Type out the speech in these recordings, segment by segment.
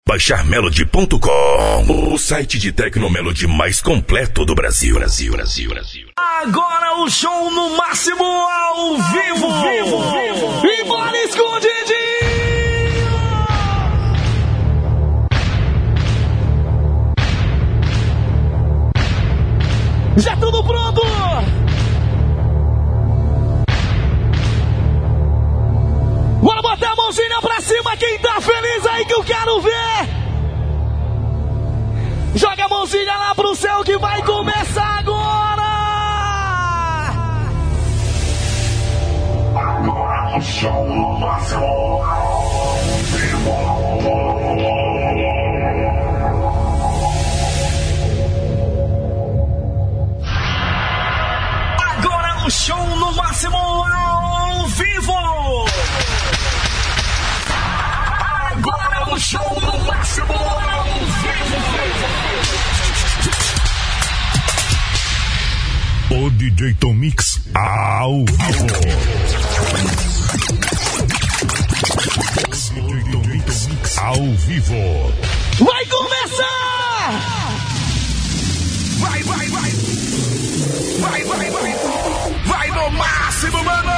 baixar Melody.com, o site de Tecnomelody mais completo do Brasil. Agora o show no máximo ao vivo. E bora escondidinho! Já tudo pronto! Bora botar a mãozinha pra cima, quem tá feliz aí que eu quero ver! Joga a mãozinha lá pro céu que vai começar agora! Agora o show no máximo ao vivo. Agora o show no máximo ao vivo! Agora o show no máximo ao vivo! O DJ Tom Mix ao vivo. DJ Tom Mix ao vivo. Vai começar! Vai! Vai no máximo, mano!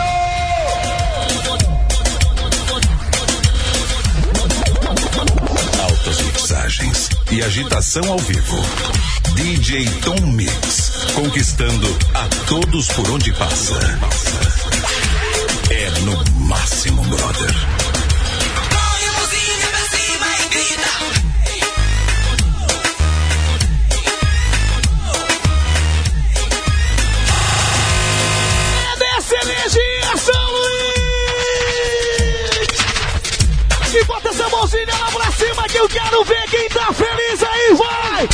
Altas mixagens e agitação ao vivo. DJ Tom Mix, conquistando a todos por onde passa. É no máximo, brother. Energia, São Luís! E bota essa mãozinha lá pra cima que eu quero ver quem tá feliz aí, vai!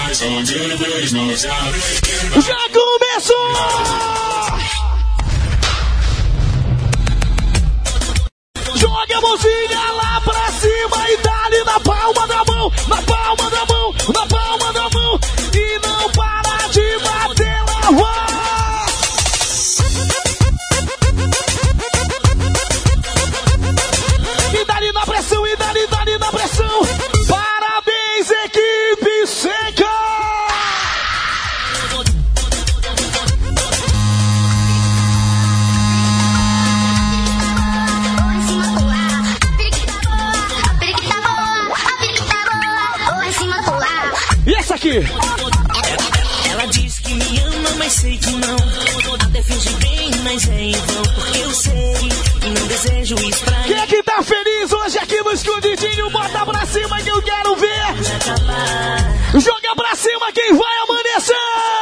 Já começou! Joga a mãozinha lá pra cima e dá-lhe na palma da mão, na palma da mão, na palma da mão. E não para de bater lá, vai! E dali na pressão, e dali na pressão. Parabéns, equipe seca! E essa aqui? Ela diz que me ama, mas sei que não. Até finge bem, mas é em vão. Porque eu sei e não desejo isso pra Quem é que tá feliz hoje aqui no escondidinho? Bota pra cima que eu quero ver! Joga pra cima quem vai amanhecer!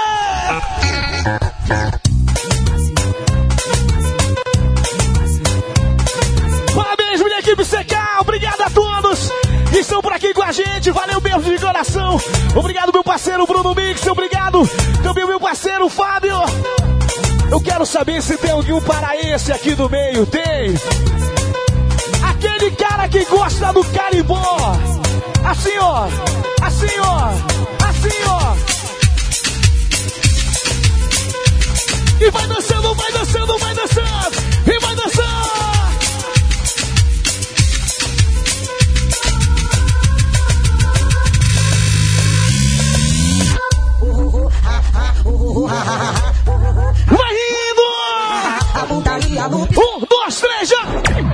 Parabéns, minha equipe CK! Obrigado a todos que estão por aqui com a gente. Valeu mesmo de coração. Obrigado, meu parceiro Bruno Mix. Obrigado também, meu parceiro Fábio. Eu quero saber se tem algum paraense aqui do meio. Tem? Aquele cara que gosta do carimbó. Assim, ó. Assim, ó. Assim, ó. E vai dançando, vai dançando, vai dançando. E vai dançando. Vai rindo! 1, 2, 3, já!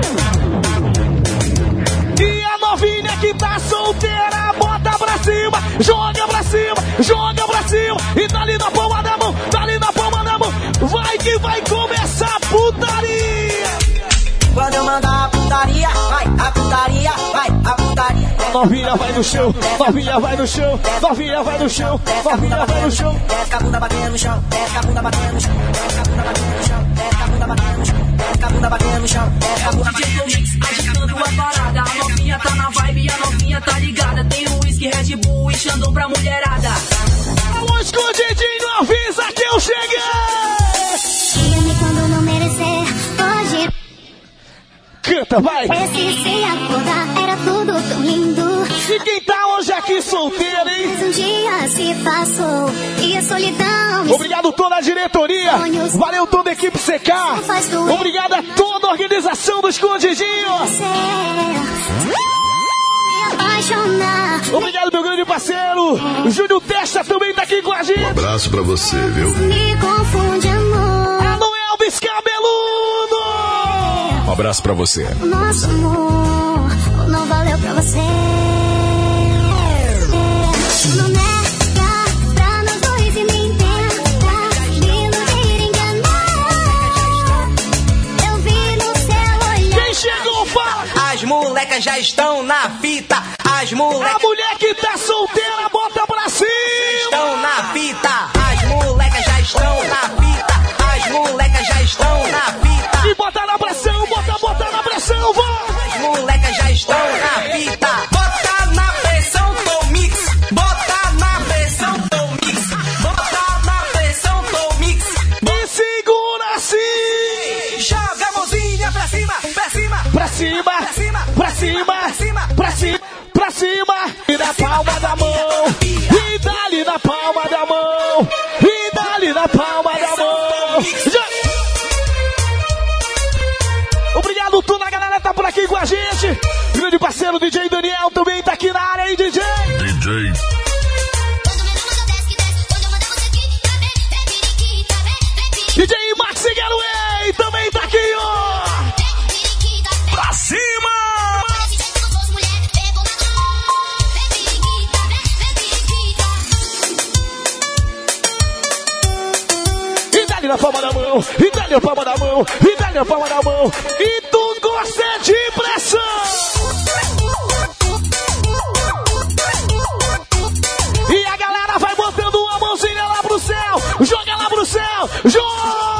E a novinha que tá solteira, bota pra cima, joga pra cima, joga pra cima. E tá ali na palma da mão, tá ali na palma da mão. Vai que vai começar a putaria! Quando eu mandar a putaria, vai, a putaria, vai, a putaria. Novinha vai no chão, novinha vai no chão, novinha vai no chão, novinha vai no chão. Desce a bunda batendo no chão, desce a bunda batendo no chão, desce a bunda batendo no chão, desce a bunda batendo no chão, desce a bunda batendo no chão. É o DJ Tom Mix agitando a parada. A novinha tá na vibe, a novinha tá ligada. Tem o whisky, Red Bull e Xandão pra mulherada. Alô, escondidinho, avisa que eu cheguei! Diga-me quando não merecer, hoje. Canta, vai! Esse sem acordar era tudo tão lindo. E quem tá hoje aqui solteiro, hein? Mas um dia se passou e a solidão. Obrigado toda a diretoria. Valeu toda a equipe CK. Obrigado a toda a organização do Escondidinho. Me apaixonar. Obrigado, meu grande parceiro. O Júnior Testa também tá aqui com a gente. Um abraço pra você, viu? Me confunde, amor. Alô, Elvis Cabeludo. Um abraço pra você. O nosso amor não valeu pra você. Não nega pra nós dois e nem tenta me iludir, enganar. Eu vi no seu olhar. Quem chegou, fala. As molecas já estão na fita. As molecas A mulher que tá solteira, bota pra cima. estão na fita. As molecas já estão na fita. As molecas já estão na fita. E bota na pressão, bota na pressão, vai. As molecas já estão na fita. Bota na pressão, Tom Mix. Bota na pressão, Tom Mix. Bota na pressão, Tom Mix. E segura assim. Joga a mãozinha pra cima, pra cima. Pra cima, pra cima, pra cima, pra cima. E na palma da mão. E dali na palma da mão. E dali na palma da mão. Já. Obrigado, tudo. A galera tá por aqui com a gente. Grande parceiro DJ Daniel também tá aqui na área, hein, DJ? DJ. DJ Max Garuei também tá aqui, ó. Pra cima! E dá-lhe na palma da mão, e dá-lhe na palma da mão, e dá-lhe na palma da mão. E tu gosta de pressão! E a galera vai botando uma mãozinha lá pro céu. Joga lá pro céu. Joga!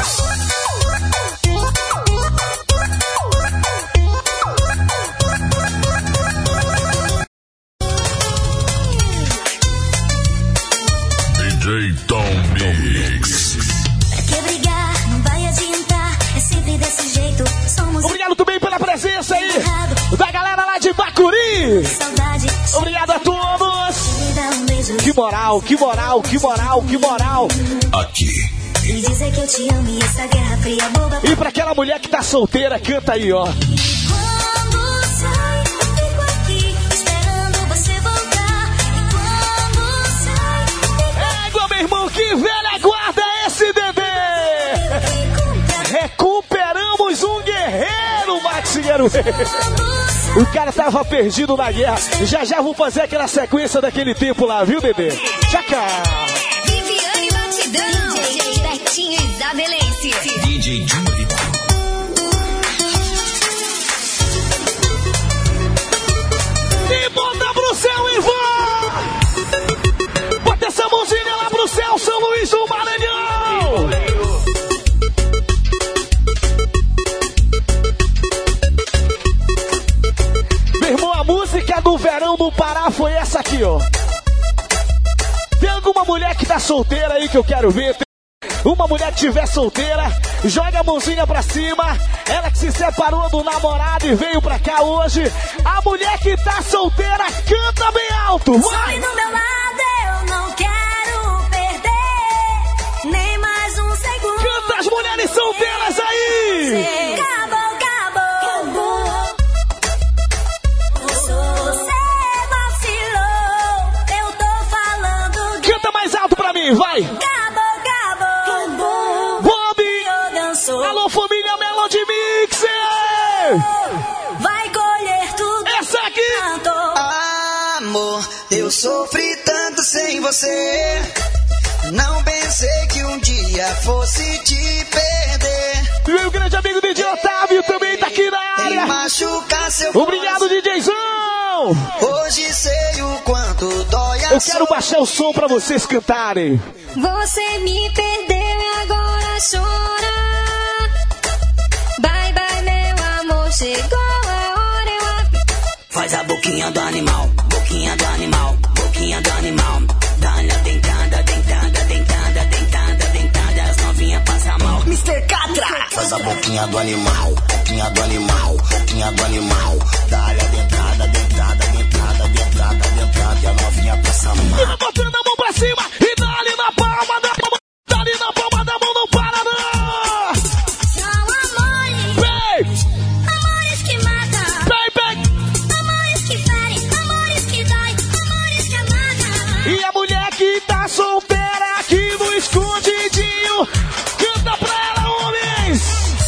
DJ Tom Mix. Que brigar não vai adiantar. É sempre desse jeito. Somos Obrigado também pela presença aí da galera lá de Bacuri. saudade. Obrigado a todos. Me dá um beijo Que moral, que moral, que moral, que moral. Aqui. e dizer que eu te amo e essa guerra fria boba. E pra aquela mulher que tá solteira, canta aí, ó. Quando sai, eu fico aqui esperando você voltar. E quando sai, eu fico Égua, meu irmão, que velha guarda esse bebê. Recuperamos um guerreiro, Max Garuei. O cara tava perdido na guerra. Já já vou fazer aquela sequência daquele tempo lá, viu, bebê? Tchaca! Viviane Batidão, DJ Betinho Isabelense. DJ Júnior. E bota pro céu, Ivan! Bota essa mãozinha lá pro céu, São Luís do Maranhão! Meu irmão, a música do verão do Pará foi essa aqui, ó. Tem alguma mulher que tá solteira aí que eu quero ver? Uma mulher que estiver solteira, joga a mãozinha pra cima. Ela que se separou do namorado e veio pra cá hoje. A mulher que tá solteira, canta bem alto, Sobe vai! do meu lado, eu não quero perder nem mais um segundo. Canta as mulheres solteiras aí! Acabou, acabou. Você vacilou, eu tô falando de Canta mais alto pra mim, vai! acabou, acabou. Bob! Eu dançou, Alô, família Melody Mixer! vai colher tudo. Essa aqui! Cantou. Amor, eu sofri tanto sem você. Não pensei que um dia fosse te perder. Meu grande amigo DJ Otávio também tá aqui na E área! machucar seu Obrigado, DJzão! coração. Hoje sei o quanto dói a Eu quero baixar o som pra vocês cantarem. Você me perdeu e agora chora. Bye, bye, meu amor, chegou a hora. Faz a boquinha do animal, boquinha do animal, boquinha do animal. Dá-lhe a dentada, dentada, dentada, dentada, dentada. As novinhas passam mal. Mr. Catra! Faz a boquinha do animal, boquinha do animal, boquinha do animal. Dá-lhe a dentada, dentada, dentada, dentada, dentada. E a novinha passa mal. E vai botando a mão pra cima e dá ali na palma da mão. Dá ali na palma da mão, não para não! São amores, Vem! amores que matam, Vem, vem! amores que ferem, amores que dói, E a mulher que tá solteira aqui no escondidinho, canta pra ela, homens!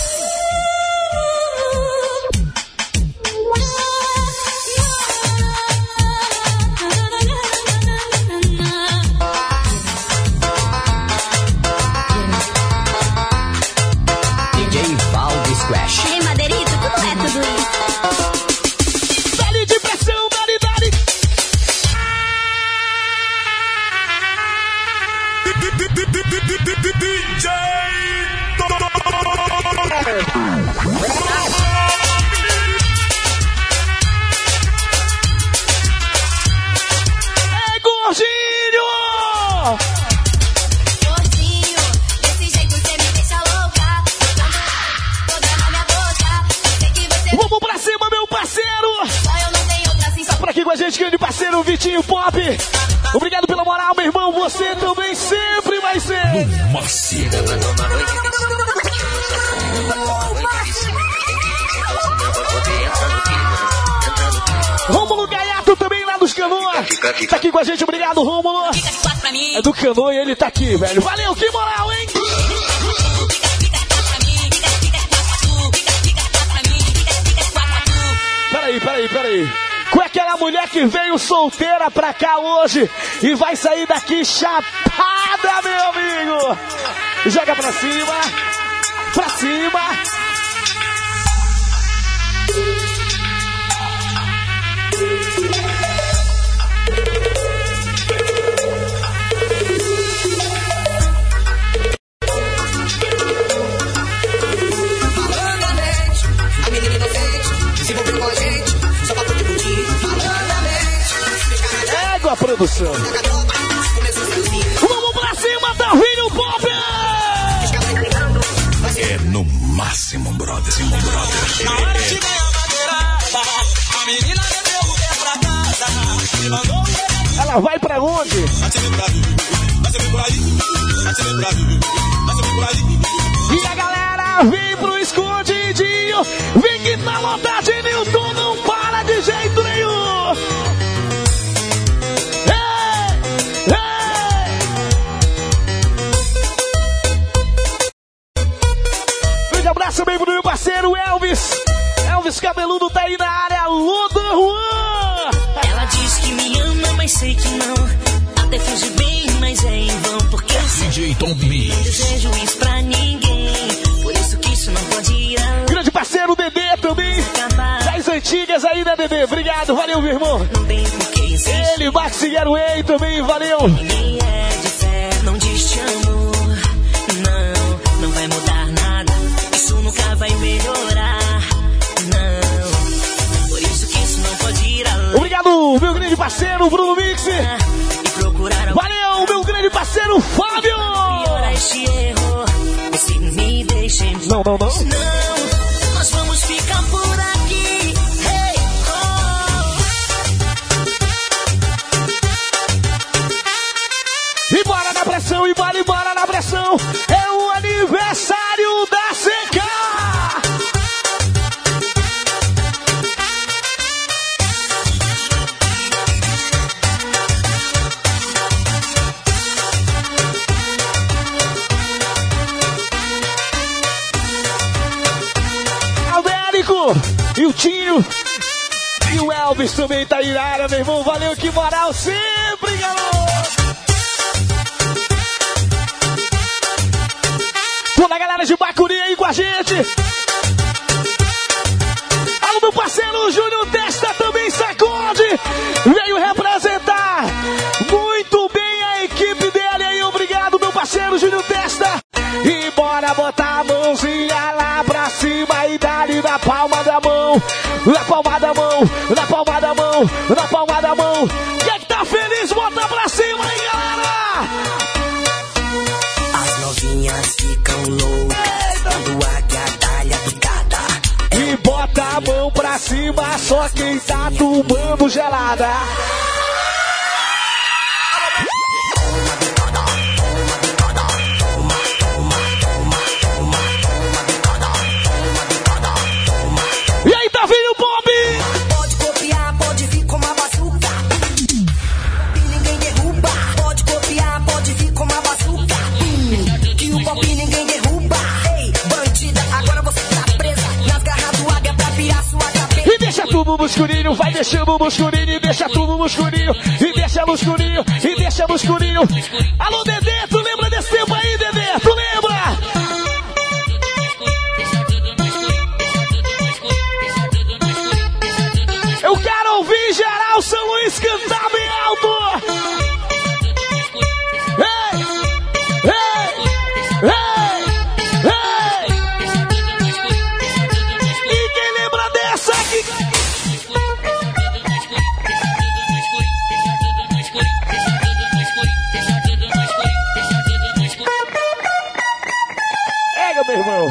DJ Valdes Crash. Ei, Madeirito, como é tudo isso? Dali de pressão, dali, dali! DJ É gordinho! Gordinho, desse jeito você me deixa louca. Toda na minha boca. Sei que você Vamos pra cima, meu parceiro! só eu não tenho outra assim só Por aqui com a gente, grande parceiro Vitinho Pop. Obrigado pela moral, meu irmão. Você também sempre vai ser. Máximo. Rômulo Gaiato também lá dos Canoas. Tá aqui com a gente, obrigado, Rômulo. Fica de quatro pra mim. É do Canoa e ele tá aqui, velho. Valeu, que moral, hein? Peraí. Com aquela mulher que veio solteira pra cá hoje e vai sair daqui chapada, meu amigo. Joga pra cima. Pra cima. Malandramente, a menina inocente se envolveu com a gente, só pra poder curtir. Malandramente, Égua a produção. começou a seduzir. Vamos pra cima, Tavinho Pop. É no máximo, brother. Na hora de ganhar madeirada, a menina meteu o pé pra casa e mandou um beijo. Ela vai pra onde? Vai ser por aí, vai ser por aí, vai ser por aí, vai ser por aí. E a galera vem pro escondidinho. Vem que tá lotado, Nilton não para de jeito nenhum. Ei! Grande abraço bem pro meu parceiro Elvis. Elvis Cabeludo tá aí na área. Alô, Don Juan. Ela diz que me ama, mas sei que não. Até finge bem, mas é em vão. Porque eu sei DJ Tom que não Mix. desejo isso pra ninguém. Por isso que isso não pode ir além. Grande parceiro Dedê também. Das antigas aí, né, Dedê? Obrigado, valeu, meu irmão. Não tem por que insistir. Ele, Max Guerway também, valeu. Ninguém é de fé, não diz te amo. Não vai mudar nada. Isso nunca vai melhorar. Não, por isso que isso não pode ir além. Obrigado, meu grande parceiro Bruno Mix. E procurar alguém Valeu, meu grande parceiro Fábio. pior este erro. Se me deixem. Não. Não, nós vamos ficar por aqui. Hey, E bora na pressão, e bora na pressão. É o aniversário da CK. Albérico e o Tinho. E o Elvis também tá aí na área, meu irmão. Valeu, que moral sempre, galera. Toda a galera de Bacuri aí com a gente. Alô, meu parceiro Júnior Testa também sacode. Veio representar muito bem a equipe dele aí. Obrigado, meu parceiro Júnior Testa. E bora botar a mãozinha lá pra cima e dá-lhe na palma da mão. Na palma da mão, na palma da mão, na palma da mão. Quem é que tá feliz, bota pra cima aí, galera. As novinhas ficam loucas quando a gadalha picada. E bota a mão pra cima, só quem tá tomando gelada. E aí, tá vindo o Bob? Pode copiar, pode vir com uma bazuca. E ninguém derruba. no escurinho, vai deixando no escurinho e deixa tudo no escurinho. E deixa no escurinho, e deixa no escurinho. Alô, Dedê, tu lembra desse tempo aí, Dedê? Tu lembra? Eu quero ouvir geral São Luís cantar bem alto. Ei, ei, ei, ei. E quem lembra dessa aqui? Pega, meu irmão.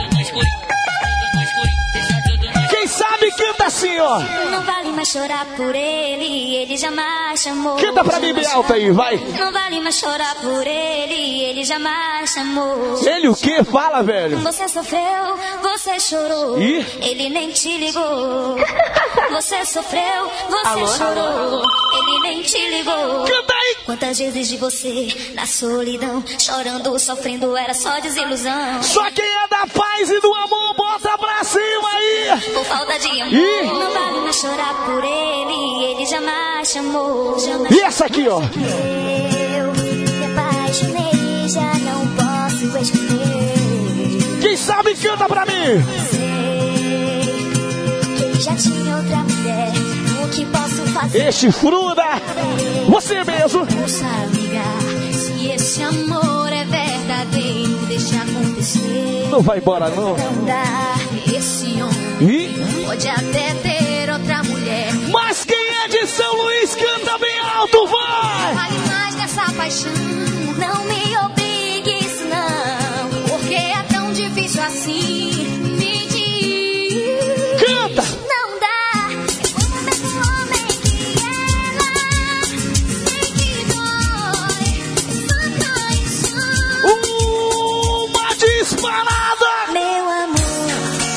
Quem sabe canta assim, ó. Não vale mais chorar por ele jamais chamou. Canta pra mim bem alto aí, vai. Não vale mais chorar por ele jamais chamou. Ele o quê? Fala, velho. Você sofreu, você chorou. Ih. Ele nem te ligou. Você sofreu, você Alô, chorou. Ele nem te ligou. Canta aí. Quantas vezes de você na solidão, chorando, sofrendo, era só desilusão. Só quem é da paz e do amor, bota pra cima aí. Por falta de amor, Ih. não vale mais chorar por ele jamais chamou. Jamais E essa aqui, ó. eu me apaixonei, já não posso esconder. Quem sabe canta pra mim. Sei que ele já tinha outra mulher. O que posso fazer? Este fruda. Você mesmo. Posso ligar. Se esse amor é verdadeiro, deixa acontecer. Não vai embora, não. Não dá. Esse homem Ih. pode até ter outra mulher. Mas quem é de São Luís canta bem alto, vai. Fale mais dessa paixão. Não me obrigue isso não. Porque é tão difícil assim. Me diz. Canta. Não dá. É como o mesmo homem que ela. Sei que dói. Essa traição. Uma disparada. Meu amor,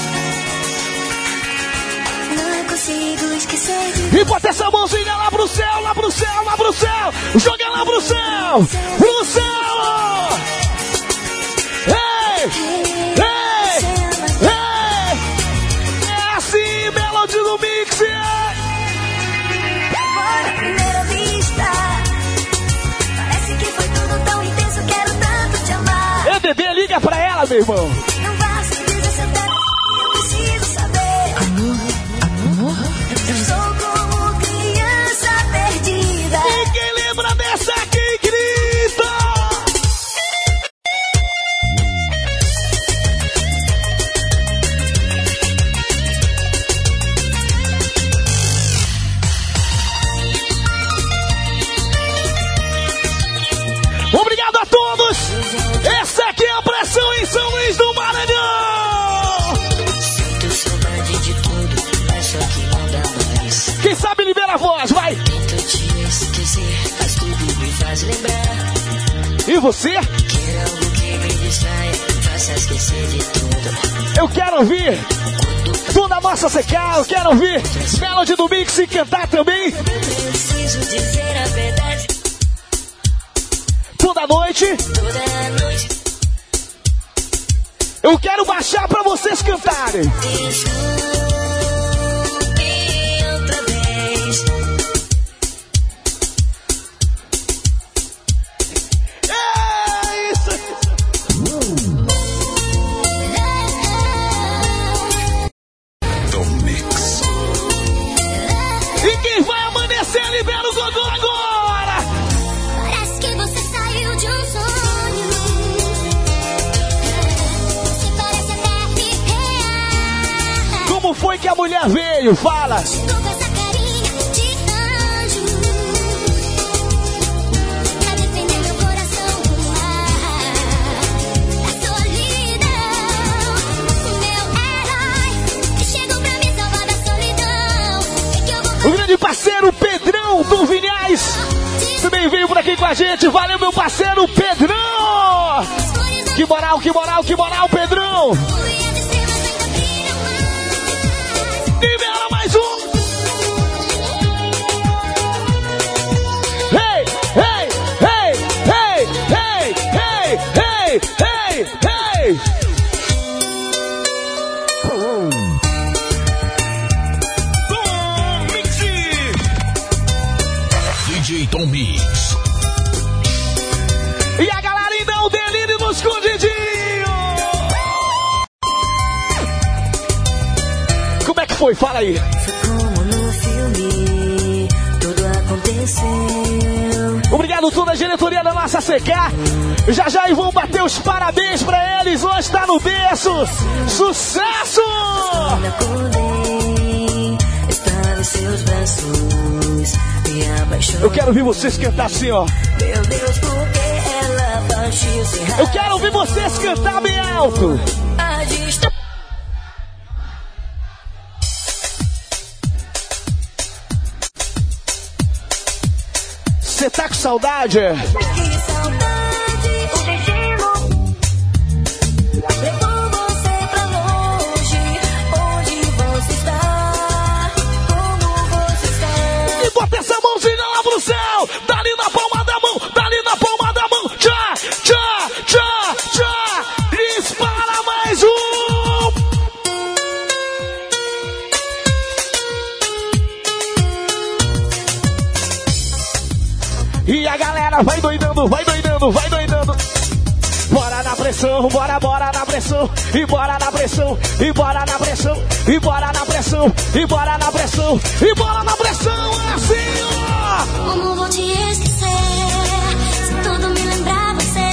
não consigo esquecer de E bota essa mãozinha lá pro céu, lá pro céu, lá pro céu. Joga lá pro céu. Pro céu. Ei, ei, ei. É assim, Melody do Mix. amor à primeira vista. Parece que foi tudo tão intenso, quero tanto te amar. Ei, bebê, liga pra ela, meu irmão. Não vá sem dizer se eu quero, eu preciso saber. Eu sou como criança perdida. E quem lembra dessa aqui, grita. Obrigado a todos. Essa aqui é a pressão em São Luís do Maranhão. Sinto saudade de tudo, mas só que não dá mais. Quem sabe libera a voz, vai. Tento te esquecer, mas tudo me faz lembrar. E você? Quero algo que me distraia, faça esquecer de tudo. Eu quero ouvir toda a nossa CK, eu quero ouvir Melody do Mix e cantar também. Preciso dizer a verdade Toda noite. toda noite. Eu quero baixar pra vocês cantarem. Desculpe outra vez. É isso. Do Mix. E quem vai amanhecer, libera o Gogô agora. Parece que você saiu de um sonho. Você parece até real. Como foi que a mulher veio? Fala. Chegou com essa carinha de anjo pra defender meu coração do mar, da solidão. Meu herói que chegou pra me salvar da solidão. E que eu vou O grande parceiro Pedrão do Vinhais também veio por aqui com a gente. Valeu, meu parceiro Pedrão. Que moral, que moral, que moral, Pedrão. E as estrelas ainda brilham mais. Libera mais um. Hey, hey, hey, hey, hey, hey, hey, hey, hey. DJ Tom Mix. E a galera ainda o delírio no escondidinho. Como é que foi? Fala aí. Foi como no filme, tudo aconteceu. Obrigado toda a diretoria da nossa CK. Já já vão bater os parabéns pra eles. Hoje tá no berço. Sucesso! Quando acordei, estava em seus braços, me apaixonei. Eu quero ouvir vocês cantar assim, ó. Meu Deus, por que ela partiu sem razão? Eu quero ouvir vocês cantar bem alto. A distância. Você tá com saudade? Que saudade, o destino levou você pra longe. Onde você está? Como você está? E bota essa mãozinha lá pro céu. Dali na palma da mão, dali na palma da mão. Tchá, tchá, tchá, tchá. Dispara mais um. E a galera vai doidando, vai doidando, vai doidando. Bora na pressão, bora, bora na pressão. E bora na pressão, e bora na pressão. E bora na pressão, e bora na pressão. E bora na pressão, assim, ó. Como vou te esquecer se tudo me lembrar você,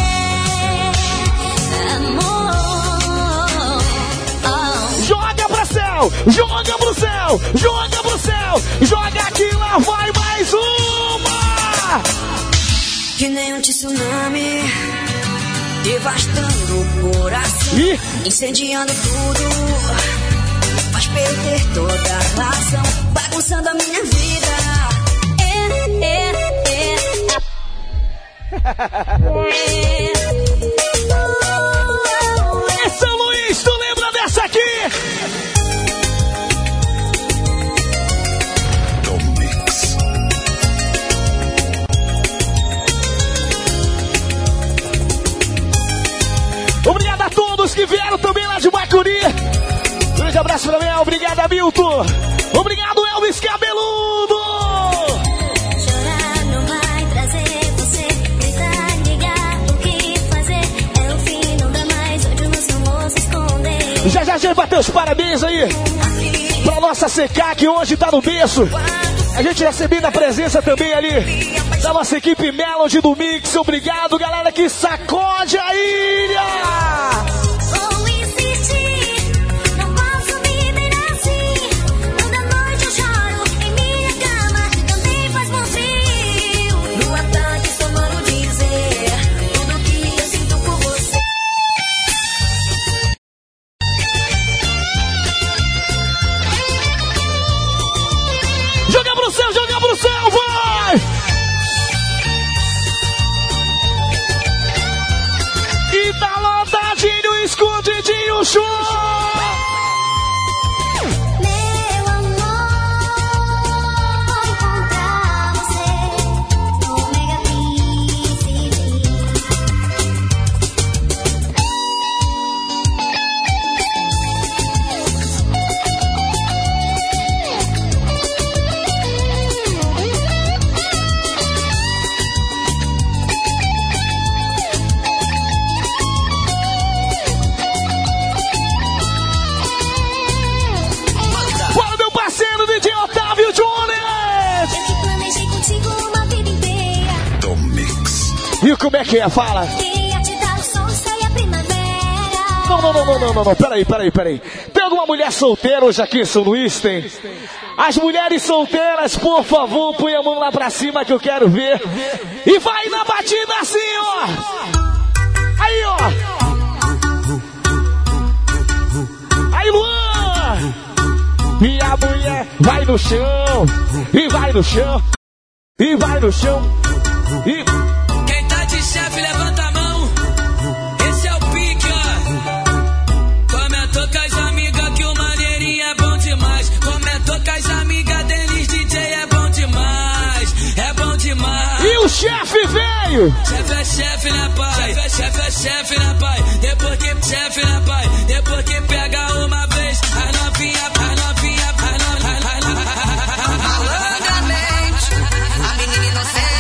amor? Joga pro céu, joga pro céu, joga pro céu. Joga aqui, lá vai mais uma. Que nem um tsunami, devastando o coração, Ih. incendiando tudo, faz perder toda a razão, bagunçando a minha vida. É São Luís, tu lembra dessa aqui? Tom Mix. Obrigado a todos que vieram também lá de Bacuri. Grande abraço pra mim, obrigado a Milton. Obrigado, Elvis Cabeludo. Chorar não vai trazer você, gritar, ligar, o que fazer? É o fim, não dá mais, hoje nós não vamos esconder. Já já a gente bateu os parabéns aí pra nossa CK que hoje tá no berço. A gente recebendo a presença também ali da nossa equipe Melody do Mix. Obrigado, galera que sacode a ilha. Vou insistir, não posso viver assim. Toda noite eu choro em minha cama, também faz bom frio. No ataque só mando dizer tudo que eu sinto por você. Joga pro céu, vai! E tá lotadinho, escondidinho, show! Meu amor, vou encontrar você no Mega Príncipe. Fala, meu parceiro DJ Otávio Jones! Eu que planejei contigo uma vida inteira. Tom Mix. E como é que é? Fala! Queria te dar o sol, o céu e a primavera. Não, peraí. Tem alguma mulher solteira hoje aqui em São Luís? Tem? As mulheres solteiras, por favor, põe a mão lá pra cima que eu quero ver. E vai na batida assim, ó! Aí, ó! Aí, Luan! Minha mulher vai no chão, e vai no chão, e vai no chão, e... Quem tá de chefe, levanta a mão. Esse é o pique, ó. Comentou com as amigas que o maneirinho é bom demais. Comentou com as amigas deles, DJ é bom demais. É bom demais. E o chefe veio! Chefe é chefe, né, pai? Chefe é chefe, né, pai? Depois que chefe, né, pai? Depois que pega uma vez, a novinha. Malandramente, a menina inocente.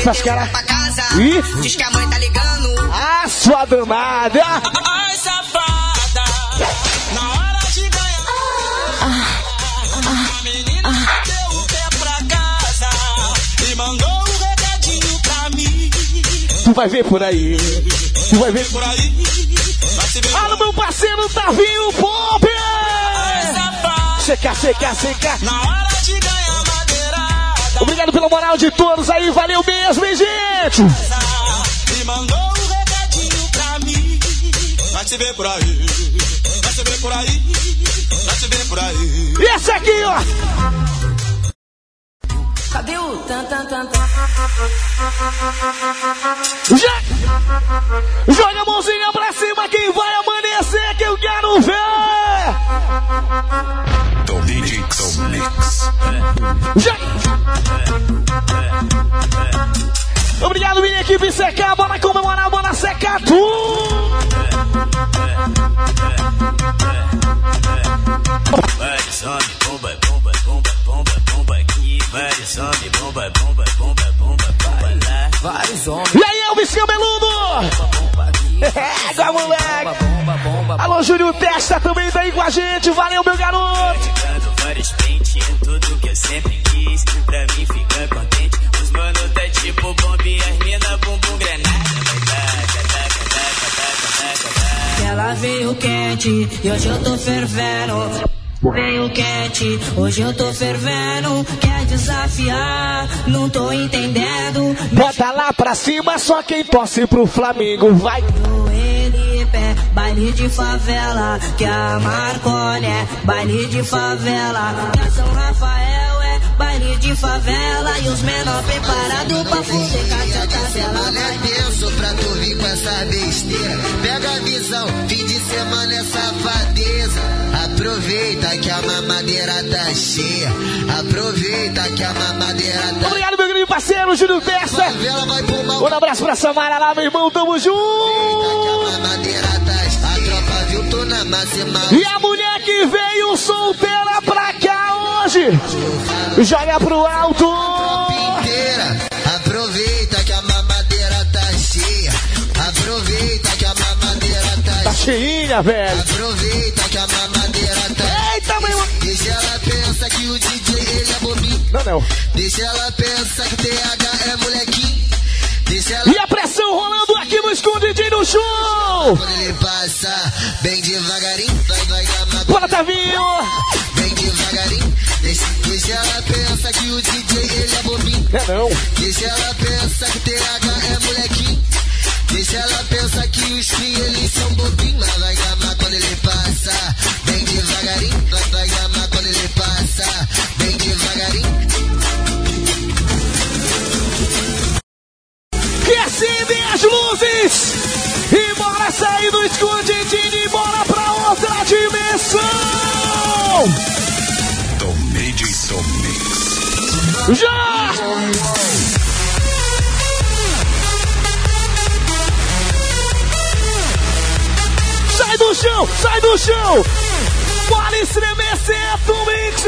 essas caras. Ih, diz que a mãe tá ligando. Ah, sua danada. Ai, safada, na hora de ganhar. A menina deu o pé pra casa e mandou um recadinho pra mim. Tu vai ver por aí. Tu vai ver por aí. Olha o meu parceiro Tavinho Pop. Seca. Na hora de ganhar madeirada. Obrigado pela moral de todos aí. Valeu mesmo, hein, gente. E mandou um recadinho pra mim. Vai se ver por aí. Vai se ver por aí. Vai se ver por aí. E esse aqui, ó. Cadê o tan? Joga a mãozinha pra cima, quem vai amanhecer que eu quero ver. DJ Tom Mix. Obrigado, minha equipe CK. Bora comemorar, bora secar tudo. Vai de some, bomba aqui. Vai de some, bomba lá. Vários homens. E aí, Elvis Cabeludo? É, moleque. Alô, Júlio Testa também tá aí com a gente. Valeu, meu garoto. Ficando vários pentes, é tudo que eu sempre quis. Pra mim ficar contente. Os mano tá tipo bomba e as mina bumbum granada. Ela veio quente e hoje eu tô fervendo. Veio quente, hoje eu tô fervendo. Quer desafiar, não tô entendendo. Bota lá pra cima, só quem torce pro Flamengo vai. Baile de favela, que a Marconi é baile de favela, que a São Rafael é baile de favela. E os menor preparados pra fuder Ela não é tenso pra tu vir com essa besteira. Pega a visão, fim de semana é safadeza. Aproveita que a mamadeira tá cheia. Aproveita que a mamadeira tá. Obrigado, meu grande parceiro, Júlio Testa. Um abraço pra Samara lá, meu irmão, tamo junto. A tropa viu, tô na máxima. E a mulher que veio solteira pra cá hoje, joga pro alto. Aproveita que a mamadeira tá cheia. Aproveita que a mamadeira tá cheinha, velho. Aproveita que a mamadeira tá. Eita, meu irmão. Deixa ela pensa que o DJ ele é bobinho. Não. Deixa ela pensa que o TH é molequinho. E a pressão rolando aqui no escondidinho do show. Quando ele passa bem devagarinho, vai gamar. Bora, Tavinho. Bem devagarinho. Deixa ela pensa que o DJ ele é bobinho. Não. Deixa ela pensa que o TH é molequinho. Deixa ela pensa que os filhos eles são bobinhos. Mas vai gamar quando ele passa bem devagarinho. Vai gamar quando ele passa bem devagarinho. Que acendem as luzes e bora sair do escondidinho e bora pra outra dimensão. Tom Mix. Já! Sai do chão! Bora estremecer, Tom Mix!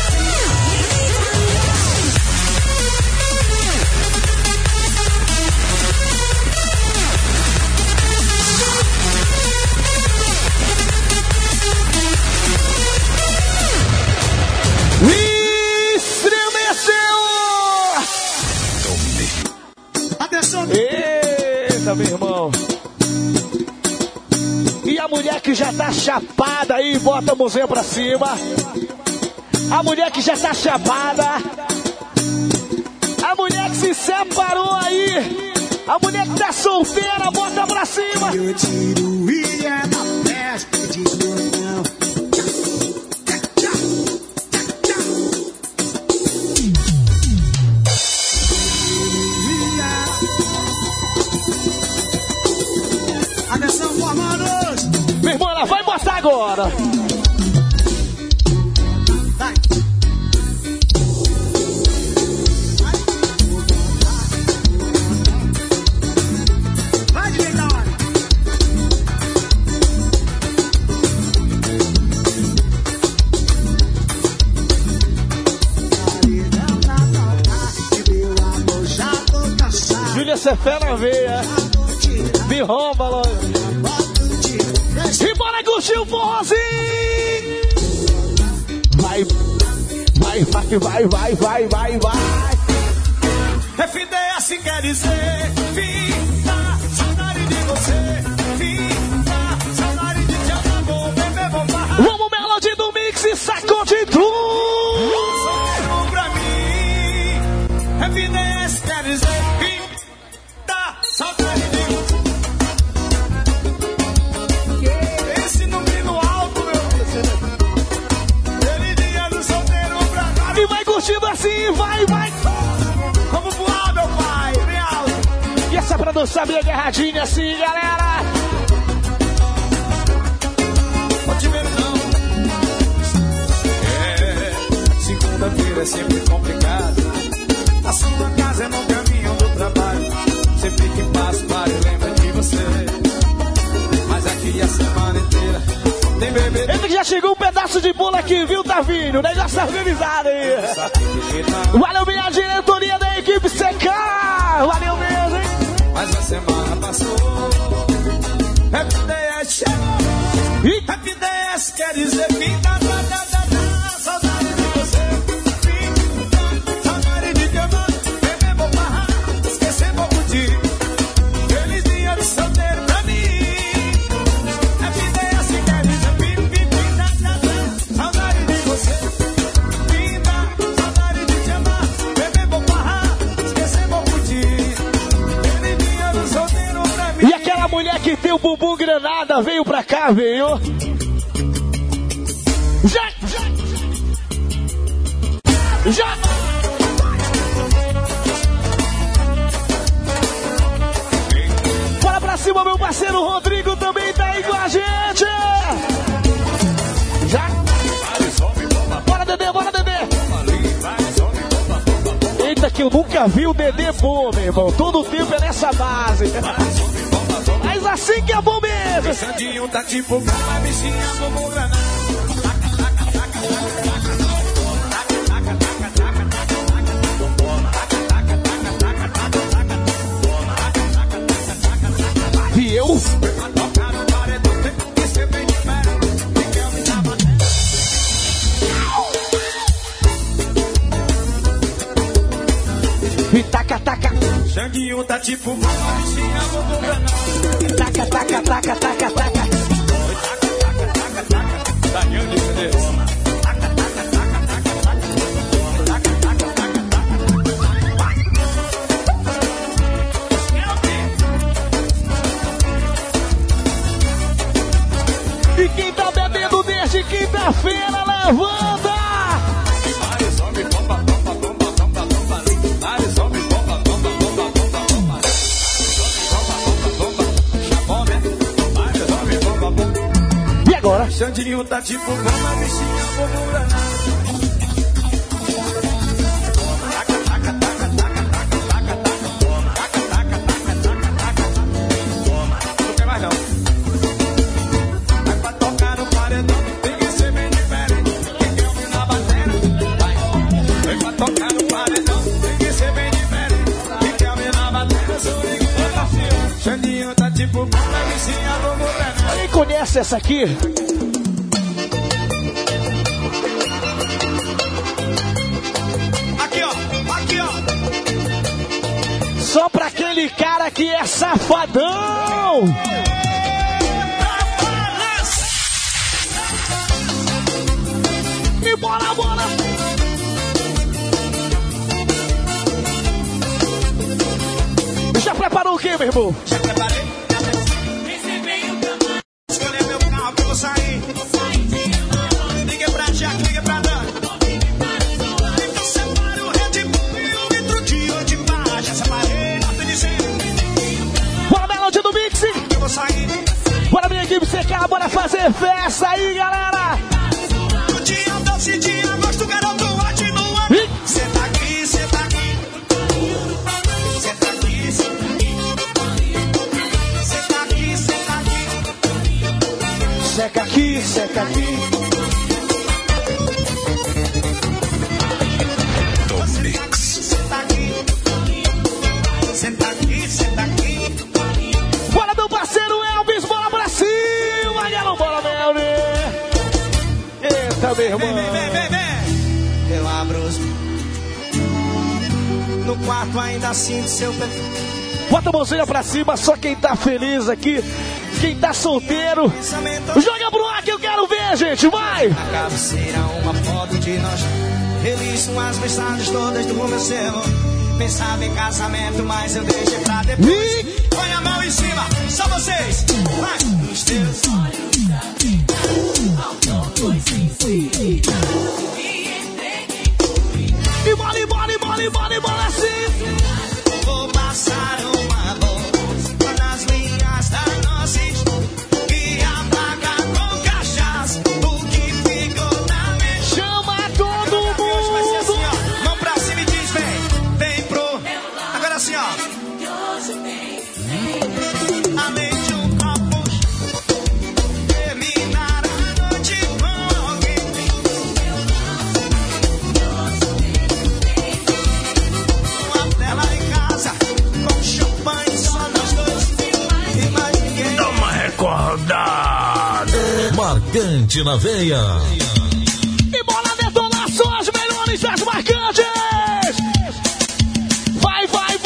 Atenção! Eita, meu irmão! E a mulher que já tá chapada aí, bota a mãozinha pra cima. A mulher que já tá chapada. A mulher que se separou aí. A mulher que tá solteira, bota pra cima. Eu tiro e é da festa de não. Atenção, formados! Minha irmã, vai botar agora! Vai! Vai de da hora! Paredão na toca, e meu amor já tô cansado. é fé na veia. Me rouba logo. E bora curtir o forrozinho. Vai. FDS quer dizer vida, saudade de você. Vida, saudade de te amar, vou beber, vou barrar. Vamos, Melody do Mix e sacode tudo. Só pra mim. FDS quer dizer vida, saudade de você. Esse número alto, meu Deus. Feliz dia do solteiro pra cá. E vai curtindo assim, vai. Vamos voar, meu pai, bem alto. E essa pra dançar bem agarradinha assim, galera. Pode ver não. Segunda-feira é sempre complicado. A sua casa é no caminho do trabalho. Sempre que passo, paro e lembro de você. Mas aqui a semana inteira tem bebê. Ele já chegou um pedaço de bolo aqui, viu, Tavinho? O negócio tá organizado aí. Valeu, minha diretoria da equipe CK. Valeu mesmo, hein? Mas a semana passou. FDS chegou. FDS quer dizer vida, saudade de você. Vida, saudade de te amar. Beber, vou barrar, esquecer, vou curtir. Feliz dia de solteiro pra mim. FDS quer dizer vida, saudade de você. Vida, saudade de te amar. Beber, vou barrar, esquecer, vou curtir. Feliz dia do solteiro pra mim. E aquela mulher que tem o bumbum granada veio pra cá, veio. Já. Bora pra cima, meu parceiro Rodrigo também tá aí com a gente. Já. Bora, Dedê. Eita, que eu nunca vi o Dedê bom, meu irmão. Todo tempo é nessa base. Mas assim que é bom mesmo. Sandinho tá tipo uma bichinha como granada. E eu? E taca. Sanguinho tá tipo uma bichinha como granada. Taca. Daniel de Deus. E quem tá bebendo desde quinta-feira, levanta! E agora? Xandinho tá tipo uma bichinha boburana. Não quer mais não. Vai pra tocar no paredão, tem que ser bem diferente. Quem quer ouvir na bateria, vai. Vai pra tocar no paredão, tem que ser bem diferente. Quem quer ouvir na bateria, sou igual. Xandinho tá tipo uma bichinha boburana. Quem conhece essa aqui? Aqui, ó. Só pra aquele cara que é safadão! E bora! Já preparou o quê, meu irmão? Já preparei? Escolher meu carro que eu vou sair. Liga pra Jack, liga pra Dan. Então separa o Red Bull e o litro de ouro de barra. Já separei, nota de 100. Bora, Melody do Mix! Eu vou sair. Bora, minha equipe CK, bora fazer festa aí, galera! No dia 12 de agosto, garoto, hoje no ano. Senta aqui, senta aqui. Senta aqui, senta aqui. Senta aqui, senta aqui. Seca aqui, seca aqui. Tom Mix. Senta aqui. Senta aqui, senta irmão. Vem. Eu abro os... No quarto ainda sinto seu perfume. Bota a mãozinha pra cima, só quem tá feliz aqui, quem tá solteiro. Joga pro ar que eu quero ver, gente, vai! A cabeceira, uma foto de nós. Release umas mensagens todas do meu celular. Pensava em casamento, mas eu deixei pra depois. Põe a mão em cima, só vocês. Vai! Nos teus olhos. E bola assim. Vou passar uma bola nas linhas da nossa história e apagar com cachaça o que ficou na mente. Chama todo mundo. Vai ser assim, ó. Mão pra cima e diz, vem pro. Agora assim, ó. Além de um copo, terminar a noite com alguém. Uma tela em casa, com champanhe, só nós dois. E mais ninguém. Dá uma recordada. Marcante na veia. E bola detonar só as melhores e as marcantes. Vai.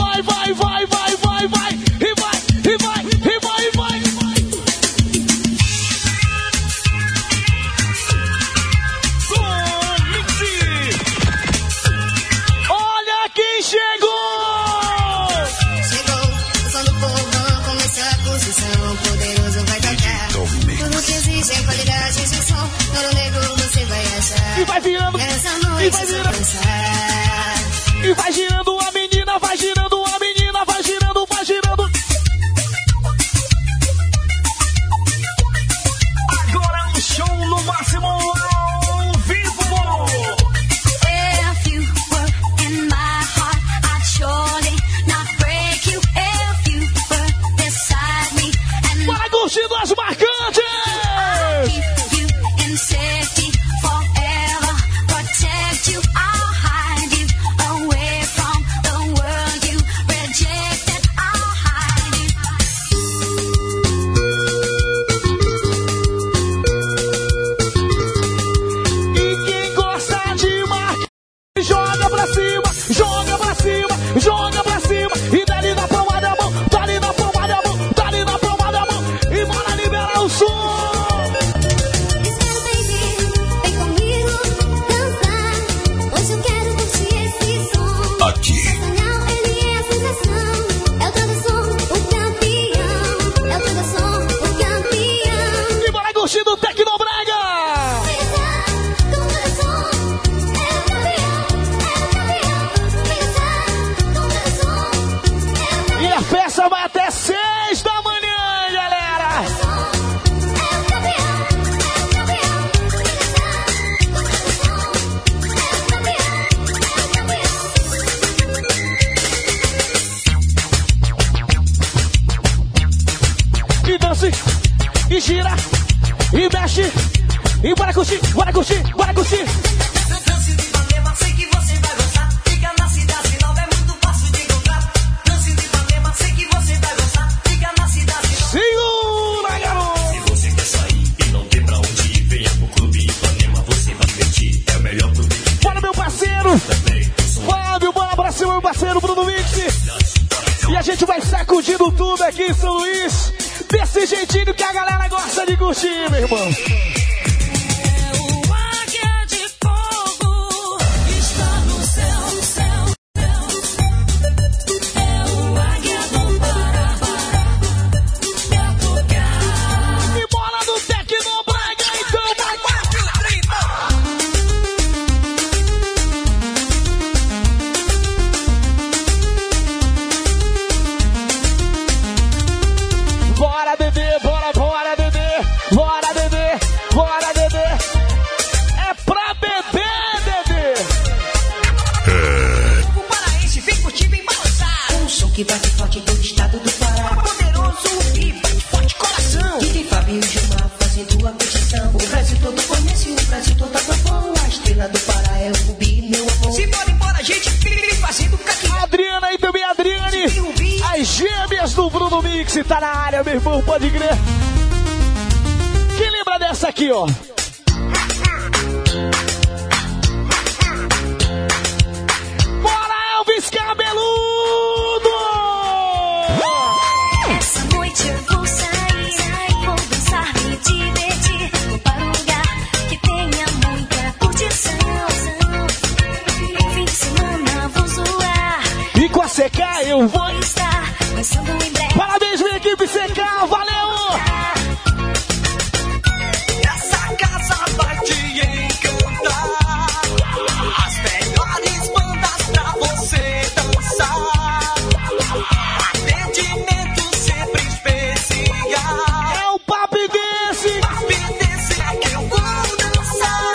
E vai. Olha quem chegou. Chegou, o som do povão, começou a construção, poderoso vai tocar. Tudo que existe é qualidade de som, no nego você vai achar. E vai virando. Essa noite E vai só virando. pensar. E vai girando a menina, vai girando a menina, vai girando. Agora um show no máximo ao vivo. If you were in my heart, I'd surely not break you. If you were beside me and Vai curtindo as marcantes. keep you in safety forever, protect you, I'll hide you away from the world you rejected. I'll hide you. E quem gosta de marcar, joga pra cima. E dali na palma da mão, dali na palma da mão. E bora liberar o som. Espero bem-vindo, vem comigo dançar. Hoje eu quero curtir esse som. Aqui. Nacional, ele é a sensação. É o Tradição, o campeão. É o Tradição, o campeão. E bora curtindo o Tecnobrega. Com Tradição, é o campeão. É o campeão. Com Tradição, é o campeão. E a festa vai até 6 da manhã, galera. É o campeão. É o campeão. Com Tradição, é o campeão. É o campeão. E dance, e gira, e mexe. E bora curtir. Dance de Ipanema, sei que você vai gostar. Fica na cidade nova, é muito fácil de encontrar. Dance de Ipanema, sei que você vai gostar. Fica na cidade nova. Segura, garoto. Se você quer sair e não tem pra onde ir, venha pro Clube Ipanema, você vai divertir. É o melhor clube que Bora, meu parceiro. também. Fábio, bora pra cima, meu parceiro Bruno Mix. E a gente vai sacudindo tudo aqui em São Luís. Desse jeitinho que a galera gosta de curtir, meu irmão. O águia de fogo está no céu. É o águia do Pará, pra tocar. E bola do Tecnobrega, então vai. Bora, Dedê, bora, Dedê. Bora, Dedê. É pra beber, Dedê. O paraense vem curtir, vem balançar. Um som que bate forte do estado do Pará. Poderoso e bate forte coração. DJ Fábio e Gilmar fazendo a competição. O Brasil todo conhece, o Brasil todo aprovou. A estrela do Pará é o Rubi, meu amor. Se embora, gente, fazendo caquinho. Adriana e também a Adriane. As gêmeas do Bruno Mix tá na área, meu irmão, pode crer. Quem lembra dessa aqui, ó? secar, eu vou estar dançando em breve. Parabéns, minha equipe CK, valeu! Essa casa vai te encantar. As melhores bandas pra você dançar. Atendimento sempre especial. É o Papi Dance! Papi Dance é que eu vou dançar.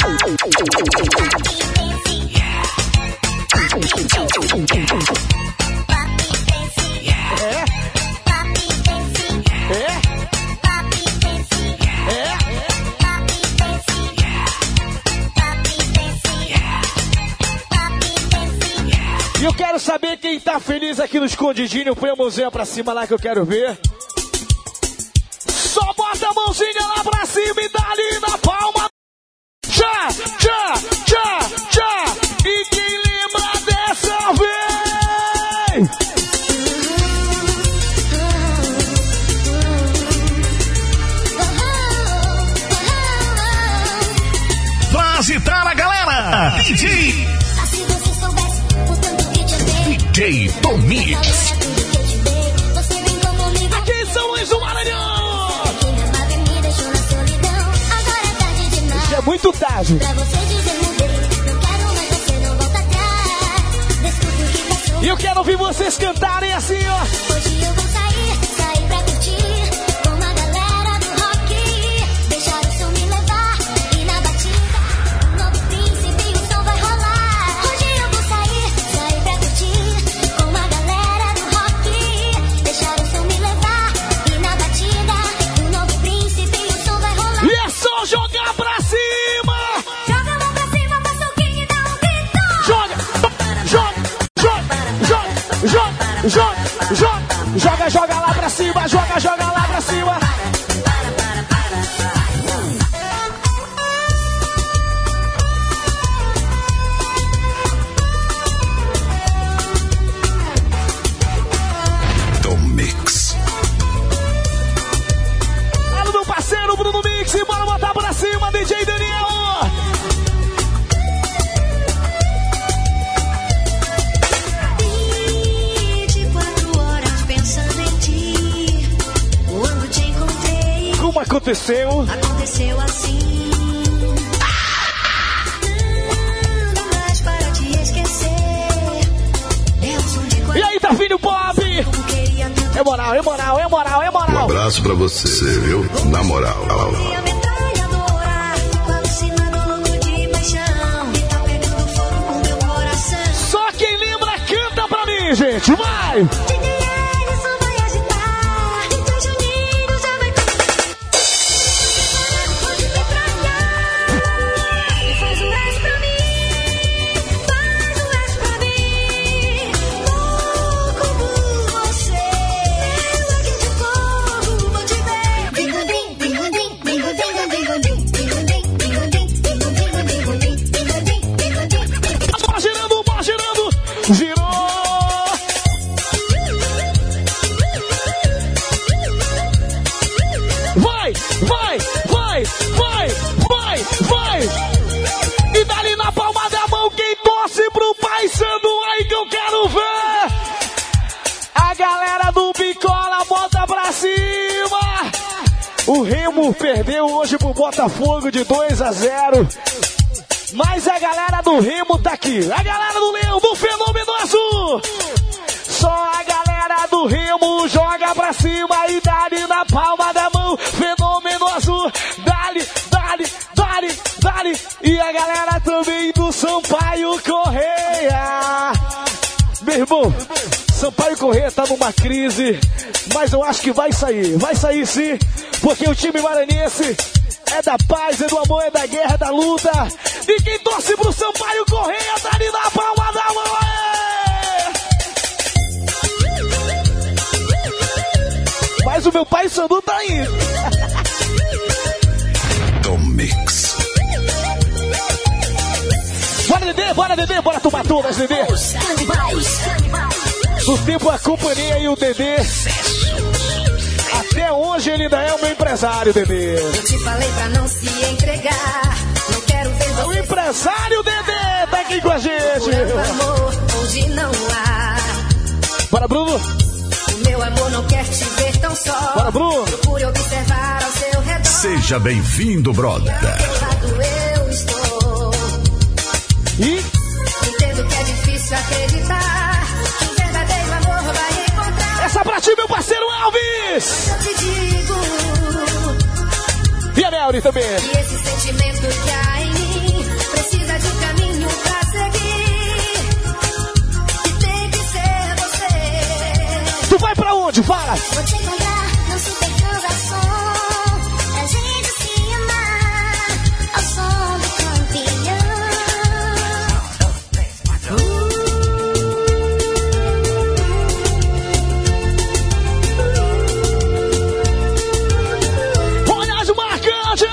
E eu quero saber quem tá feliz aqui no escondidinho. Põe a mãozinha pra cima lá que eu quero ver. Só bota a mãozinha lá pra cima e dá ali na palma. Tchá, tchá, tchá, tchá. E quem lembra dessa vez? Transitar a galera. DJ Tom Mix. Aqui são Luiz do Maranhão. Isso é muito tarde. E eu quero ouvir vocês cantarem assim, ó. Hoje eu vou sair pra curtir com a galera do rock. Deixar o som me levar e na batida um novo príncipe o som vai rolar. Hoje eu vou sair pra curtir com a galera do rock. Deixar o som me levar e na batida um novo príncipe o som vai rolar. E é só jogar pra cima. Joga a mão pra cima, faz soquinho e dá um grito. Joga, joga lá pra cima, joga lá pra cima. Tom Mix. Alô, meu parceiro Bruno Mix, bora botar pra cima, DJ Daniel. 24 horas pensando em ti. Quando te encontrei, Como aconteceu? aconteceu assim. Nada mais para te esquecer. É o som de E aí, tá vindo Pop? como queria tanto. É moral. Um abraço pra você, viu? Na moral. E a metralhadora, alucinando louco de paixão. E tá pegando fogo no meu coração. Só quem lembra canta pra mim, gente. Vai! DJ Ellison vai agitar. DJ Juninho já vai pode metralhar. E faz o S pra mim. Faz o S pra mim. Louco por você. Eu aqui de fogo vou te ver. Dingo-dim, dingo-dim, dingo-dim, dingo-dim, dingo-dim, dingo-dim, dingo-dim, dingo-dim, dingo-dim, dingo-dim. Bola girando. Girou. Vai. E dali na palma da mão quem torce pro Pai Sandu aí que eu quero ver. A galera do Bicola bota pra cima. O Remo perdeu hoje pro Botafogo de 2-0. Mas a galera do Remo tá aqui. A galera do Leão, do Fenômeno Azul. Só a galera do Remo joga pra cima e dá-lhe na palma da mão. Fenômeno Azul, dá-lhe. E a galera também do Sampaio Correia. Meu irmão, Sampaio Correia tá numa crise, mas eu acho que vai sair sim, porque o time maranhense é da paz, é do amor, é da guerra, é da luta. E quem torce pro Sampaio Correia, tá ali na palma da mão. Mas o meu Pai Sandu tá aí. Tom Mix. Bora Dedê, bora tomar todas, Dedê. Do tempo a companhia e o Dedê. Até hoje ele ainda é o meu empresário, Dedê. Eu te falei pra não se entregar. Não quero ver você. O empresário Dedê tá aqui com a gente. Procurando amor onde não há. Bora, Bruno. O meu amor não quer te ver tão só. Bora, Bruno. Procure observar ao seu redor. Seja bem-vindo, brother. Do teu lado eu estou. E Entendo que é difícil acreditar que o verdadeiro amor vai encontrar. essa pra ti, meu parceiro Alves. Eu te digo E a Nelly também. que esse sentimento que há em mim precisa de um caminho pra seguir. E tem que ser você. Tu vai pra onde? Fala. Vou te encontrar no super transação, pra gente se amar ao som do campeão. Olha as marcantes.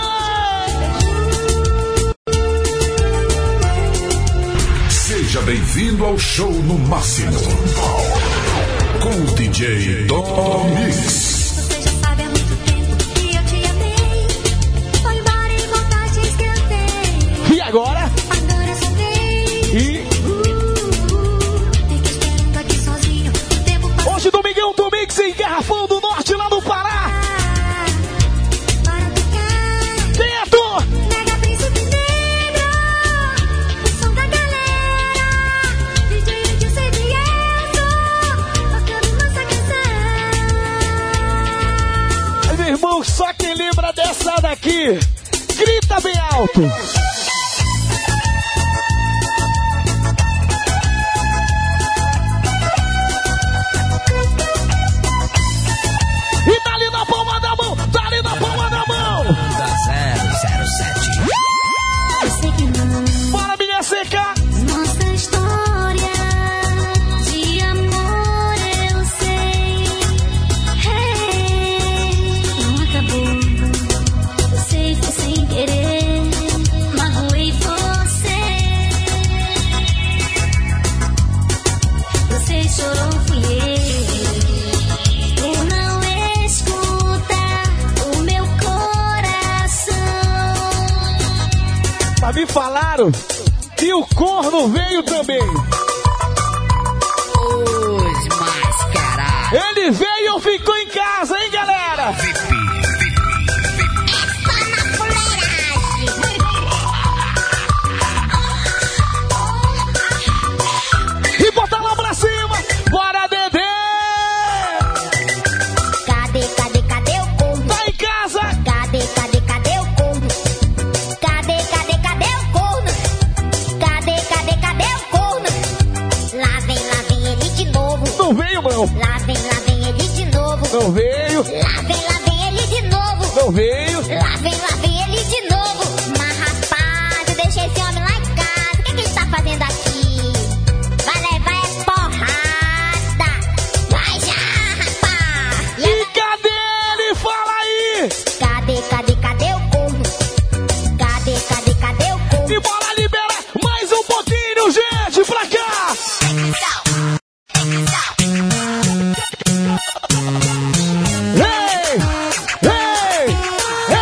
Seja bem-vindo ao show no máximo. Com o DJ Tom Mix. Você já sabe há muito tempo que eu te amei. Foi embora e vontades que eu tenho. E agora? Agora é sua vez. E Fique esperando aqui sozinho. O tempo passa. hoje, Domingão Tom Mix em Garrafão do Norte, lá no Pará. Para tocar. Dentro. Mega Príncipe Negro. O som da galera. DJ Edson Diego. Tocando nossa canção. Meu irmão, só quem lembra dessa daqui, grita bem alto. E tá ali na palma da mão, tá ali na palma da mão. Da 007. Eu sei que não. Bora, minha seca. Nossa história de amor eu sei. Não acabou. Eu sei que foi sem querer. Magoei você. Você chorou, fui eu. Por não escutar o meu coração. Mas me falaram que o corno veio também. Os mascarados. Ele veio ou ficou em casa, hein, galera? E bota lá pra cima. Bora, Dedê. Cadê o corno? Tá em casa. Cadê o corno? Cadê o corno? Cadê o corno? Lá vem ele de novo. Não veio, não. Lá vem ele de novo. Não veio. Lá vem ele de novo. Não veio. Lá vem ele de novo. Mas rapaz, eu deixei esse homem lá em casa. O que ele tá fazendo aqui? Vai levar é porrada. Vai já, rapaz. E cadê ele? Fala aí. Cadê o corno? Cadê o corno? E bora liberar mais um pouquinho, gente, pra cá. Ei, ei,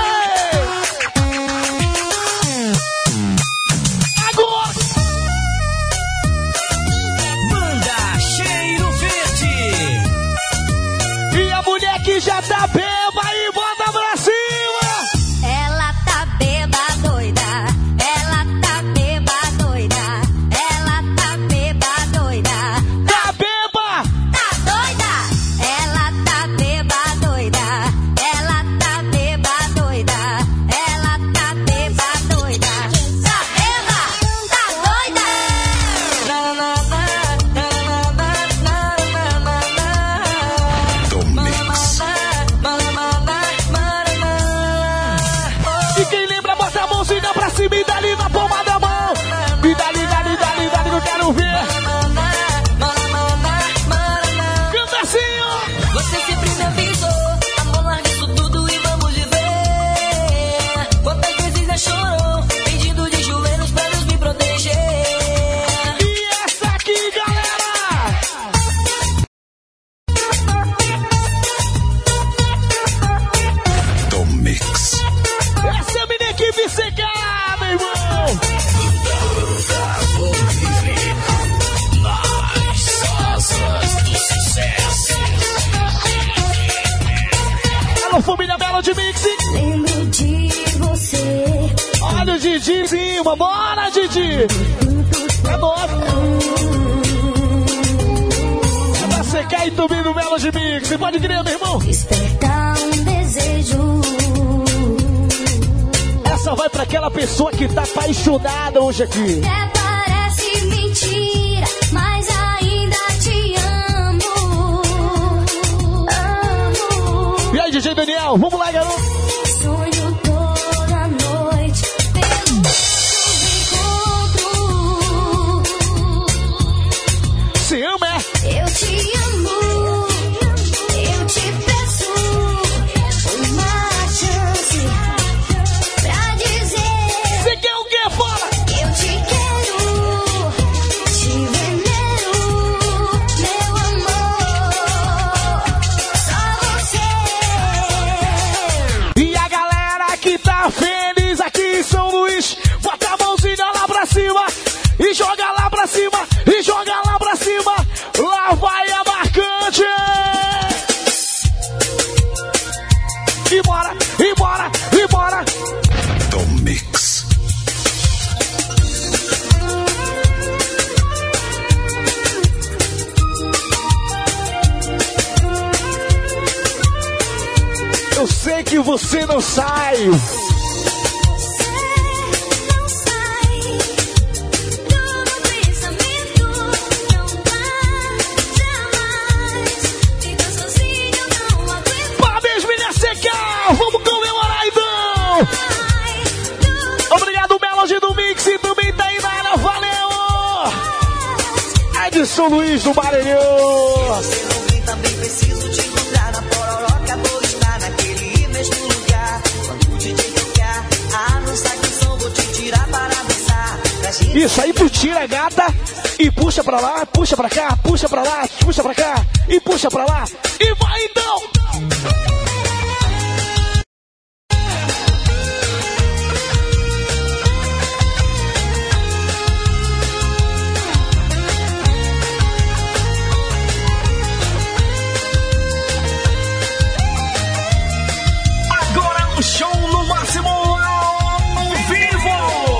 família Melody Mix. Lembro de você. Olha o Didi em cima, bora Didi. É nosso. É pra secar e também no Melody Mix. Você pode crer, meu irmão? Despertar um desejo. Essa vai pra aquela pessoa que tá apaixonada hoje aqui. Até parece mentira, mas ainda te amo. Amo. E aí, DJ Daniel, vamos lá, garoto. Sonho toda noite pelo encontro. Se ama, é? Eu te amo. Eu te peço uma chance pra dizer. Você quer o quê? Fala! Eu te quero, te venero, meu amor, só você. E a galera que tá feliz aqui em São Luís, bota a mãozinha lá pra cima e joga lá pra cima e joga lá pra cima. Lá vai a marcante. E bora, e bora, e bora. Tom Mix. Eu sei que você não sai. Não sai do meu pensamento, não vai jamais. Fica sozinho, não aguento Parabéns, Milha Seca. Vamos comemorar então. Obrigado, Melody do Mix e também tá aí na área. Valeu. Edson Luiz do Maranhão. Você não vem, também preciso te encontrar na pororoca. Vou estar naquele mesmo lugar. Quando o DJ tocar, anunciar que som, vou te tirar para dançar. Pra gente Isso aí, tu tira a gata e puxa pra lá, puxa pra cá, puxa pra lá, puxa pra cá e puxa pra lá. E vai então! Agora um show no máximo ao vivo!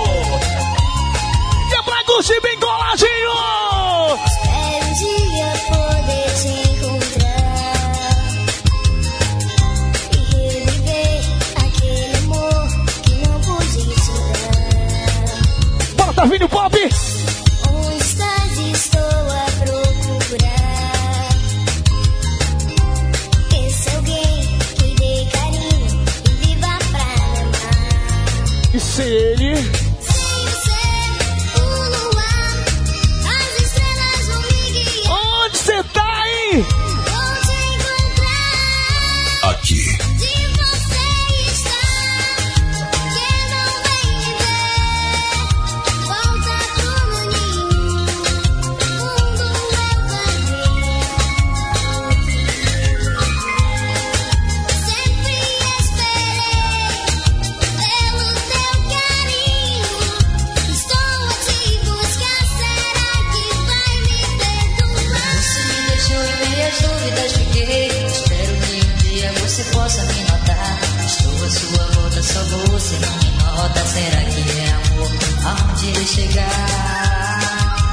E é pra curtir bem coladinho! Espero um dia poder te encontrar e reviver aquele amor que não pude te dar. Bota, Vini Pop! Onde estás? Estou a procurar esse alguém que dê carinho e viva pra me amar. E se ele... Sem você, o luar, as estrelas vão me guiar. Onde cê tá, hein? Vou te encontrar. Aqui. De você está, que não vem me ver. Volta pro ninho, fundo eu vazio. Sempre esperei pelo teu carinho. Estou a te buscar, será que vai me perdoar? Você me deixou em meias dúvidas, fiquei. Espero que um dia você possa me notar. Estou à sua volta, só você não me nota. Será que é amor aonde ele chegar?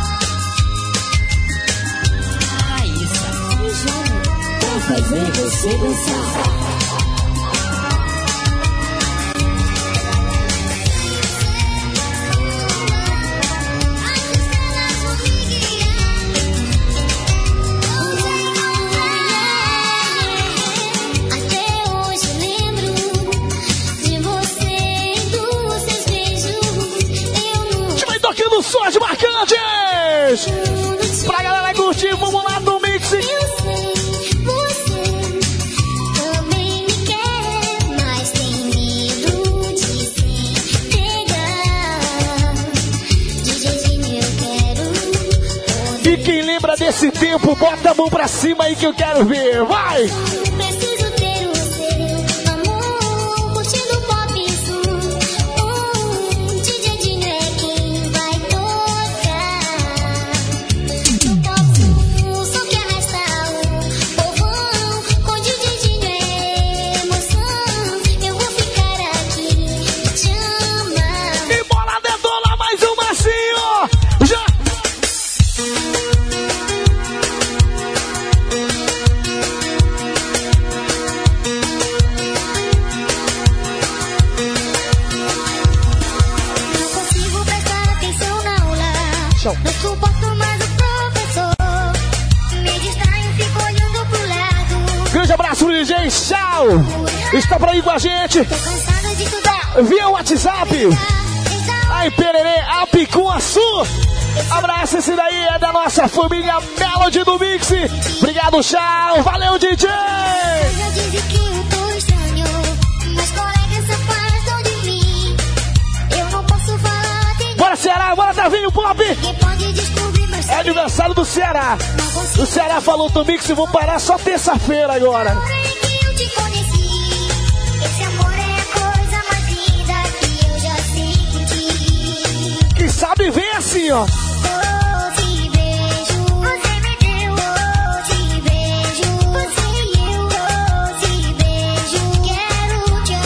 Raíssa, me juro, vou fazer você dançar. As estrelas vão me guiar. Vou te encontrar. Até hoje lembro de você e dos seus beijos. Eu não Te vai tocando só de marcantes! Pra galera curtir, vamos lá no Mix! Eu sei, você também me quer, mas tem medo de se pegar. DJzinho, eu quero E quem lembra desse tempo, bota a mão pra cima aí que eu quero ver! Vai! preciso ter o seu amor, curtindo o pop sul. DJzinho é quem vai tocar. No pop sul, só que arrasta o povão. Com DJzinho é emoção. Marechal está por aí com a gente. Tá via WhatsApp. Aí, Pererê, Apicuaçu. Abraço, esse daí é da nossa família Melody do Mix. Obrigado, tchau. Valeu, DJ. Já disse que eu tô estranho, mas colegas afastam de mim. Eu não posso falar. Bora, Ceará, bora, Davinho Pop. Ninguém pode descobrir, mas É aniversário do Ceará. O Ceará falou do Mix e vou parar só terça-feira agora. que eu te conheci. Esse amor é a coisa mais linda que eu já senti. Quem sabe vem assim, ó. Oh, te beijo, você me deu. Oh, te beijo, você e eu. Oh, te beijo, quero te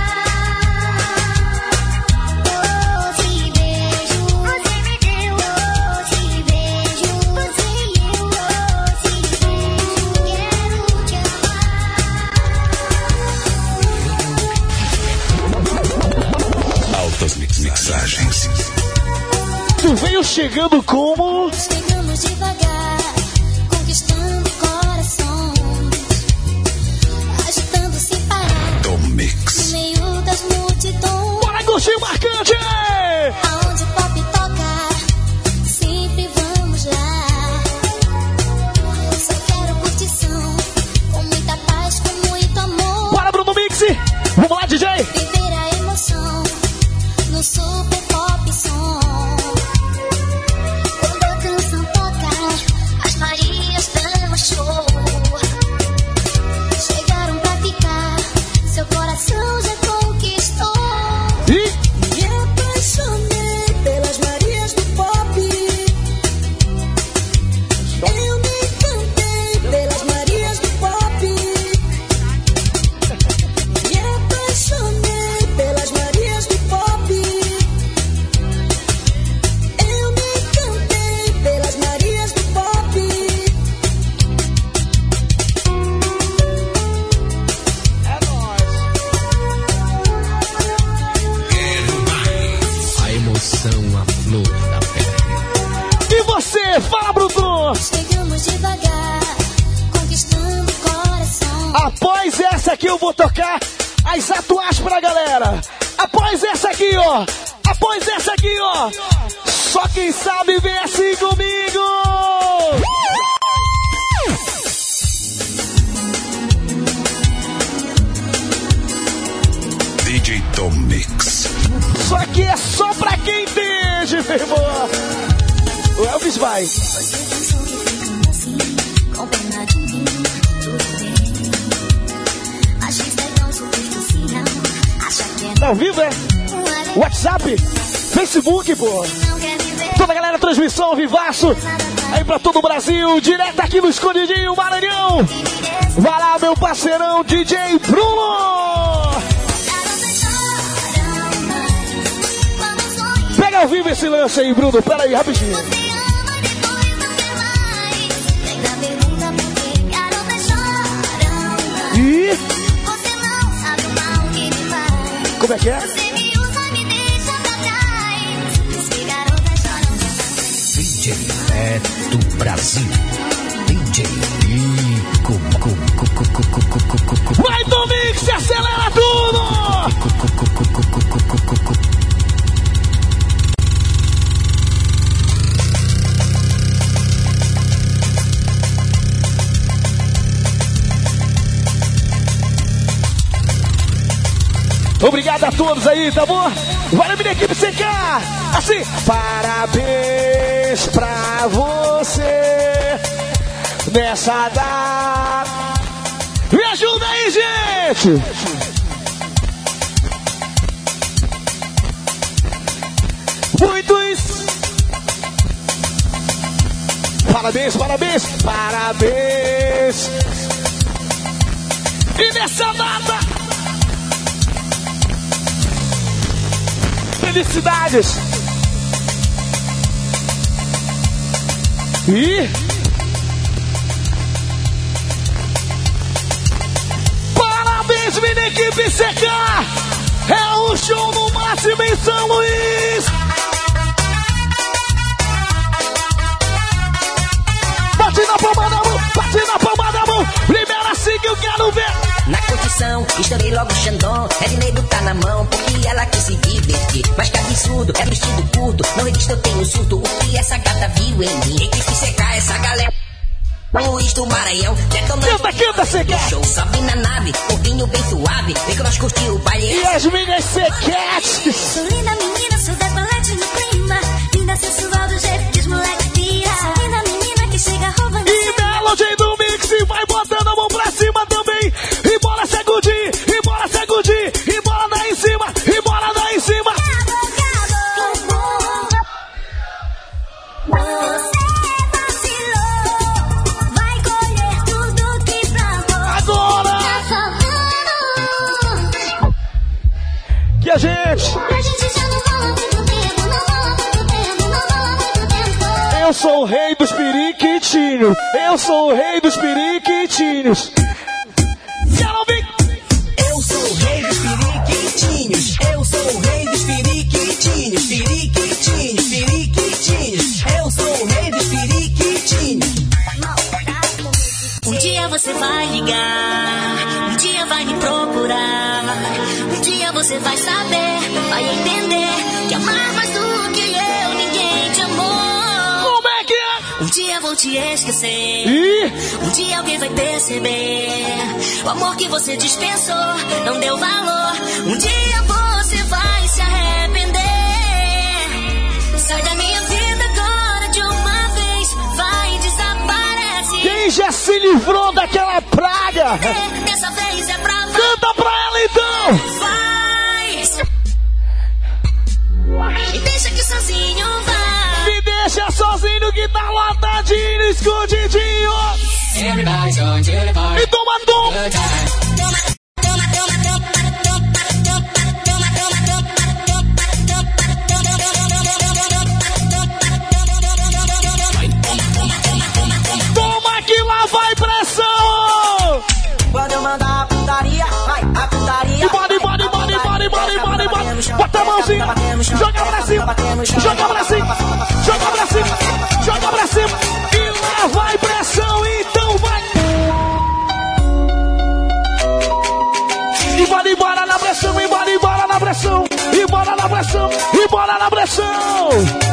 amar. Oh, te beijo, você me deu. Oh, te beijo, você e eu. Oh, te beijo, quero te amar. Altas mixagens. Tu veio chegando como? Chegamos devagar, conquistando corações, agitando sem parar, Tom Mix. no meio das multidões. Bora, Gostinho Marcante! Aonde o pop toca, sempre vamos lá. Só quero curtição, com muita paz, com muito amor. Bora, Bruno Mix! Vamos lá, DJ! Viver a emoção no super pop som. Quando a canção toca, as Marias dão um show. Chegaram pra ficar, seu coração já conquistou. E Me apaixonei pelas Marias do pop. Eu me encantei pelas Marias do pop. Me apaixonei pelas Marias do pop. Eu me encantei pelas Marias do pop. é nóis! A emoção, a flor da pele. E você? Fala, Bruno! Chegamos devagar, conquistando coração. Após essa aqui eu vou tocar as atuais pra galera. Após essa aqui, ó. Após essa aqui, ó. Só quem sabe vem assim comigo. DJ Tom Mix. Só que é só pra quem entende, meu irmão. O Elvis vai. Você pensou que ficando assim, com pena de mim, tudo bem. Machista é tão superficial, acha que é Tá ao vivo, é? WhatsApp, Facebook, pô. não quer viver. Toda a galera, transmissão ao vivaço. Aí pra todo o Brasil, direto aqui no Escondidinho, Maranhão. Vai lá, meu parceirão, DJ Bruno. Pega ao vivo esse lance aí, Bruno. Pera aí, rapidinho. E como é que é? DJ Beto Brasil. DJ Ico. Vai, Domingos, acelera tudo! Obrigado a todos aí, tá bom? Valeu, minha equipe CK! Assim, parabéns pra você nessa data. Me ajuda aí, gente! Muitos parabéns, parabéns, parabéns! E nessa data, felicidades! E parabéns, minha equipe CK! É o show no máximo em São Luís! Bate na palma da mão, bate na palma da mão! Libera assim que eu quero ver! pressão, estourei logo o Xandão. Edneiro tá na mão, porque ela quis se divertir. Mas que absurdo, é vestido curto. Não resisto, eu tenho surto. O que essa gata viu em mim? Equipe secar essa galera. Luiz do Maranhão, canta, seca. Show, sobe na nave, pouquinho bem suave. Vem que nós curtiu o baile. E as minhas sequetes. Sou linda menina, sou decolete no clima. Linda sensual do jeito que os moleque tira. Sou linda menina que chega roubando. E Melody do Mix vai botando a mão pra cima também. E bora sacudir, e bora sacudir. E bora dar em cima, e bora dar em cima. Que a gente já não rola muito tempo, não rola muito tempo, não rola muito tempo. Eu sou o rei dos periquitinhos. Eu sou o rei dos periquitinhos. Quero ouvir. Eu sou o rei dos periquitinhos. Eu sou o rei dos periquitinhos. Periquitinhos, periquitinhos. Eu sou o rei dos periquitinhos. Um dia você vai ligar, um dia vai me procurar. Um dia você vai saber, vai entender que amar mais do que eu, ninguém te amou. Como é que é? Um dia vou te esquecer. Um dia alguém vai perceber o amor que você dispensou, não deu valor. Um dia você vai se arrepender. Sai da minha vida agora de uma vez, vai e desaparece. Quem já se livrou daquela praga? Dessa vez é pra canta pra ela então. Faz. Me deixa aqui sozinho, vai. Me deixa sozinho que tá lotadinho, escondidinho. Everybody's going to the party. E toma, toma. Toma que lá vai pressão. Quando eu mandar a putaria, vai, a putaria. E bora. Bota a mãozinha, joga pra cima, joga pra cima, joga pra cima, joga pra cima. E lá vai pressão, então vai. E bora na pressão, e bora na pressão, e bora na pressão, e bora na pressão.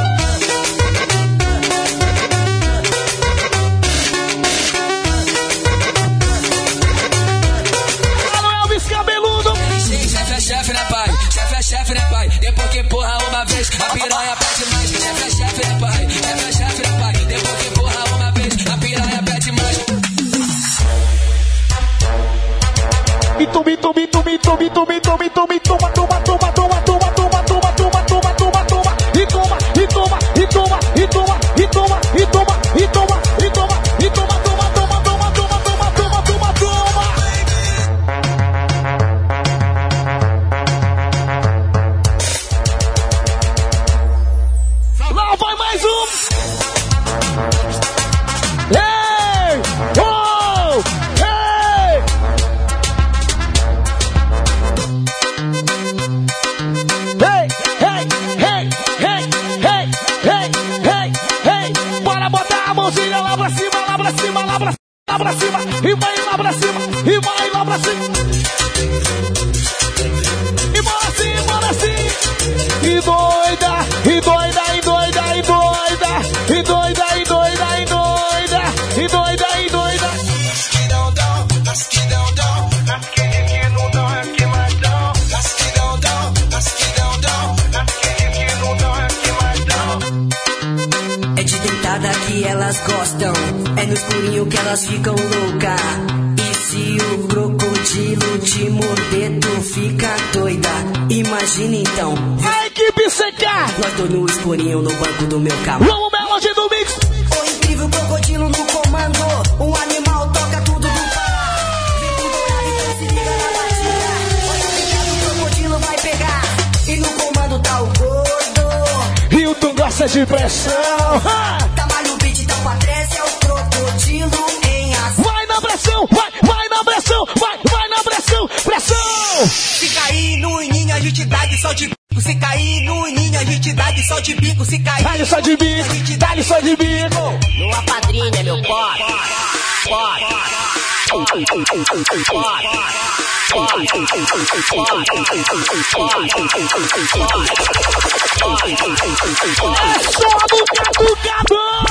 Chefe, né, pai? Chefe é chefe, né, pai? Depois que empurra uma vez, a piranha pede mais. Chefe é chefe, né, pai? Chefe é chefe, né, pai? Depois que empurra uma vez, a piranha pede mais. E toma, lá vai mais um. Ei! Oh! Ei! Hey! Bora botar a mãozinha lá pra cima. E vai lá pra cima. E vai lá pra cima. E bora assim. E doida. É de deitada que elas gostam, é no escurinho que elas ficam louca. E se o crocodilo te morder, tu fica doida. Imagina então, a equipe secar. nós dois no escurinho no banco do meu carro. Vamos, Melody do Mix. O incrível crocodilo no comando, um animal toca tudo do Pará. Vem com dourado, então se liga na batida. Olha o crocodilo vai pegar, e no comando tá o gordo. Hilton gosta de pressão. Tamalho o beat, tá pra trás, é o crocodilo em ação. Vai na pressão, vai na pressão, vai na pressão, pressão. Se cair no ininho, a gente dá de sol de bico. Se cair no ininho, a gente dá de sol de bico. Se cair dá-lhe só de bico, dá-lhe só de bico. Não apadrinha, meu pote. só do catucadão.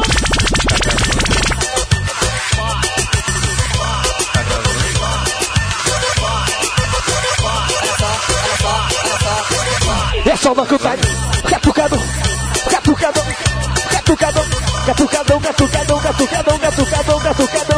É só do catucadão. Catucadão. Catucadão. Catucadão. Catucadão. Catucadão. Catucadão. Catucadão. Catucadão.